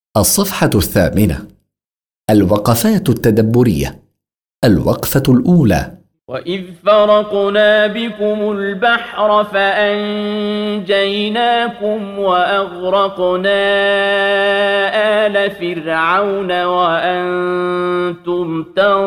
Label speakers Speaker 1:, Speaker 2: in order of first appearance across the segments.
Speaker 1: الصفحة 8. الوقفات التدبرية. الوقفة الأولى:
Speaker 2: وإذ فرقنا بكم البحر فأنجيناكم وأغرقنا آل فرعون وأنتم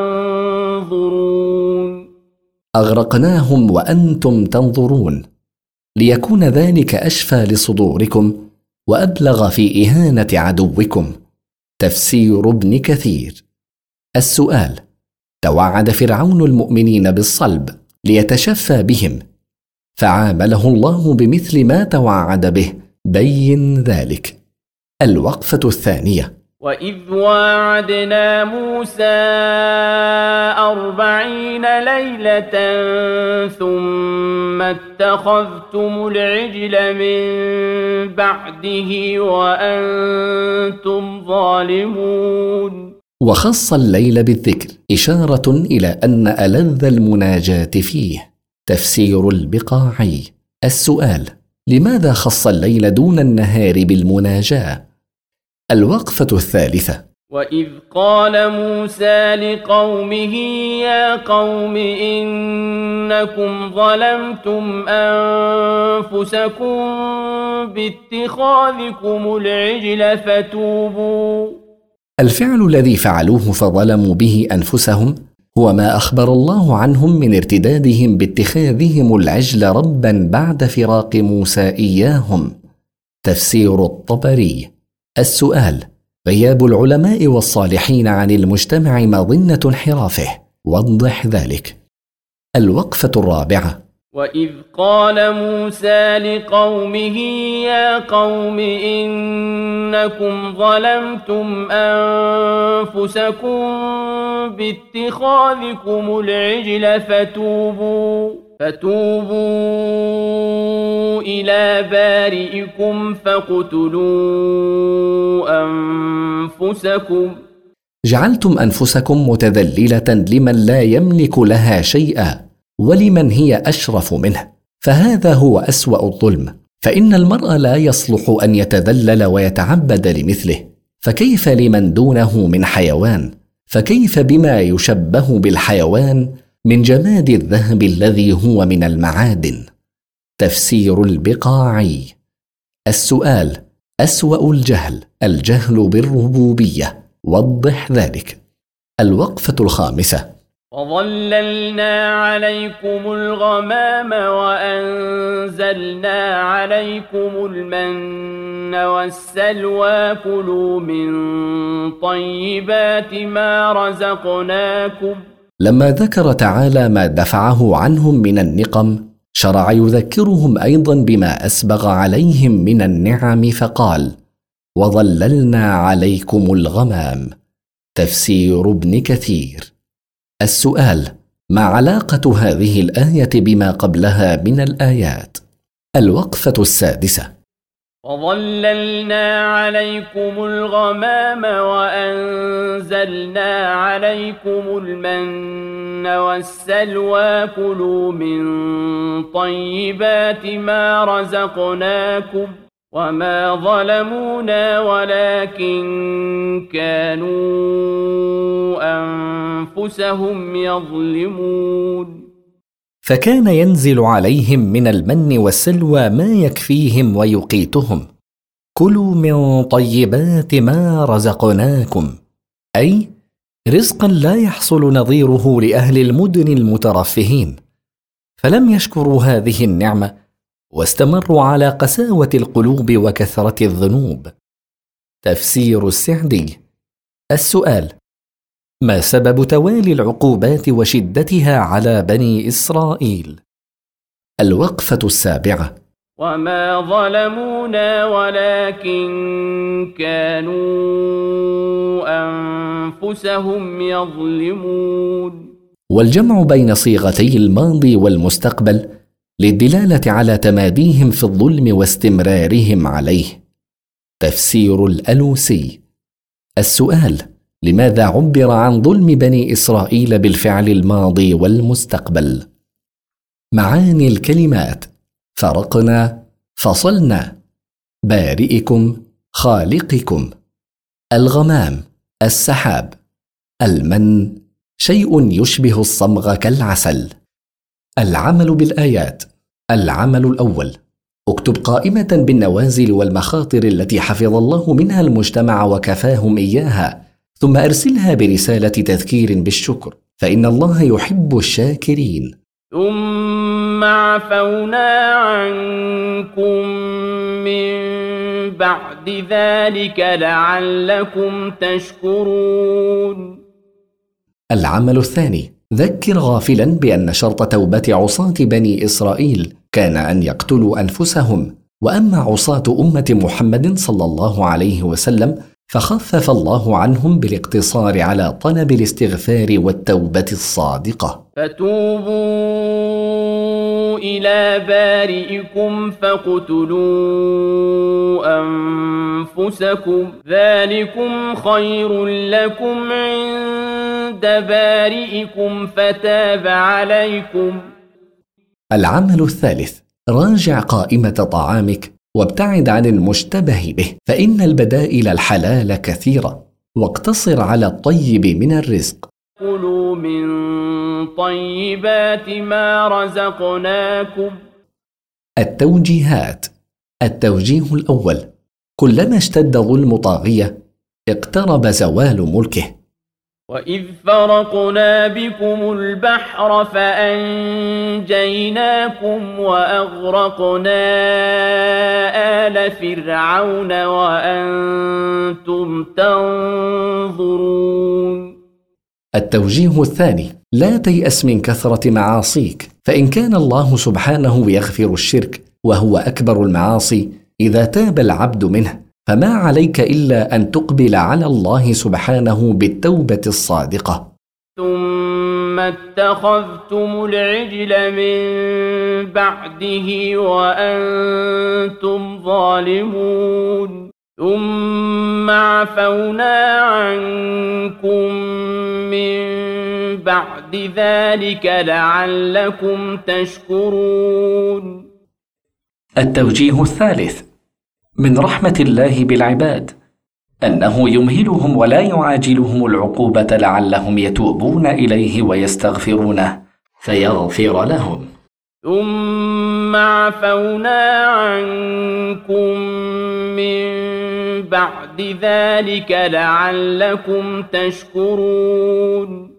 Speaker 2: تنظرون.
Speaker 1: أغرقناهم وأنتم تنظرون، ليكون ذلك أشفى لصدوركم وأبلغ في إهانة عدوكم. تفسير ابن كثير. السؤال: توعد فرعون المؤمنين بالصلب ليتشفى بهم، فعامله الله بمثل ما توعد به. بين ذلك. الوقفة الثانية:
Speaker 2: وإذ واعدنا موسى 40 ليلة ثم اتخذتم العجل من بعده وأنتم ظالمون.
Speaker 1: وخص الليل بالذكر إشارة إلى أن ألذ المناجاة فيه. تفسير البقاعي. السؤال: لماذا خص الليل دون النهار بالمناجاة؟ الوقفة الثالثة:
Speaker 2: وإذ قال موسى لقومه يا قوم إنكم ظلمتم أنفسكم باتخاذكم العجل فتوبوا.
Speaker 1: الفعل الذي فعلوه فظلموا به أنفسهم هو ما أخبر الله عنهم من ارتدادهم باتخاذهم العجل ربا بعد فراق موسى إياهم. تفسير الطبري. السؤال: غياب العلماء والصالحين عن المجتمع مظنة انحرافه، وضح ذلك. الوقفة الرابعة:
Speaker 2: وإذ قال موسى لقومه يا قوم إنكم ظلمتم أنفسكم باتخاذكم العجل فتوبوا إلى بارئكم فاقتلوا أنفسكم.
Speaker 1: جعلتم أنفسكم متذللة لمن لا يملك لها شيئا ولمن هي أشرف منه، فهذا هو أسوأ الظلم، فإن المرء لا يصلح أن يتذلل ويتعبد لمثله، فكيف لمن دونه من حيوان؟ فكيف بما يشبه بالحيوان من جماد الذهب الذي هو من المعادن؟ تفسير البقاعي. السؤال: أسوأ الجهل بالربوبية، وضح ذلك. الوقفة الخامسة:
Speaker 2: وظللنا عليكم الغمام وأنزلنا عليكم المن والسلوى كلوا من طيبات ما رزقناكم.
Speaker 1: لما ذكر تعالى ما دفعه عنهم من النقم، شرع يذكرهم أيضا بما أسبغ عليهم من النعم فقال: وظللنا عليكم الغمام. تفسير ابن كثير. السؤال: ما علاقة هذه الآية بما قبلها من الآيات؟ الوقفة السادسة:
Speaker 2: وظللنا عليكم الغمام وأنزلنا عليكم المن والسلوى كلوا من طيبات ما رزقناكم وما ظلمونا ولكن كانوا أنفسهم يظلمون.
Speaker 1: فكان ينزل عليهم من المن والسلوى ما يكفيهم ويقيتهم. كلوا من طيبات ما رزقناكم، أي رزقا لا يحصل نظيره لأهل المدن المترفهين، فلم يشكروا هذه النعمة واستمروا على قساوة القلوب وكثرة الذنوب. تفسير السعدي. السؤال: ما سبب توالي العقوبات وشدتها على بني إسرائيل؟ الوقفة السابعة:
Speaker 2: وما ظلمونا ولكن كانوا أنفسهم يظلمون.
Speaker 1: والجمع بين صيغتي الماضي والمستقبل للدلالة على تماديهم في الظلم واستمرارهم عليه. تفسير الألوسي. السؤال: لماذا عبر عن ظلم بني إسرائيل بالفعل الماضي والمستقبل؟ معاني الكلمات: فرقنا، فصلنا، بارئكم، خالقكم. الغمام، السحاب، المن، شيء يشبه الصمغ كالعسل. العمل بالآيات. العمل الأول: اكتب قائمة بالنوازل والمخاطر التي حفظ الله منها المجتمع وكفاهم إياها، ثم أرسلها برسالة تذكير بالشكر، فإن الله يحب الشاكرين.
Speaker 2: ثم عفونا عنكم من بعد ذلك لعلكم تشكرون.
Speaker 1: العمل الثاني: ذكر غافلا بأن شرط توبة عصاة بني إسرائيل كان أن يقتلوا أنفسهم، وأما عصاة أمة محمد صلى الله عليه وسلم فخفف الله عنهم بالاقتصار على طلب الاستغفار والتوبة الصادقة.
Speaker 2: فتوبوا إلى بارئكم فاقتلوا أنفسكم ذلكم خير لكم عند بارئكم فتاب عليكم.
Speaker 1: العمل الثالث: راجع قائمة طعامك وابتعد عن المشتبه به، فإن البدائل الحلال كثيرة، واقتصر على الطيب من الرزق.
Speaker 2: كلوا من طيبات ما رزقناكم.
Speaker 1: التوجيهات. التوجيه الأول: كلما اشتد ظلم طاغية اقترب زوال ملكه.
Speaker 2: وإذ فرقنا بكم البحر فأنجيناكم وأغرقنا آل فرعون وأنتم تنظرون.
Speaker 1: التوجيه الثاني: لا تيأس من كثرة معاصيك، فإن كان الله سبحانه يغفر الشرك وهو أكبر المعاصي إذا تاب العبد منه، فما عليك إلا أن تقبل على الله سبحانه بالتوبة الصادقة.
Speaker 2: ثم اتخذتم العجل من بعده وأنتم ظالمون، ثم عفونا عنكم من بعد ذلك لعلكم تشكرون.
Speaker 1: التوجيه الثالث: من رحمة الله بالعباد أنه يمهلهم ولا يعاجلهم العقوبة لعلهم يتوبون إليه ويستغفرونه فيغفر لهم.
Speaker 2: ثم عفونا عنكم من بعد ذلك لعلكم تشكرون.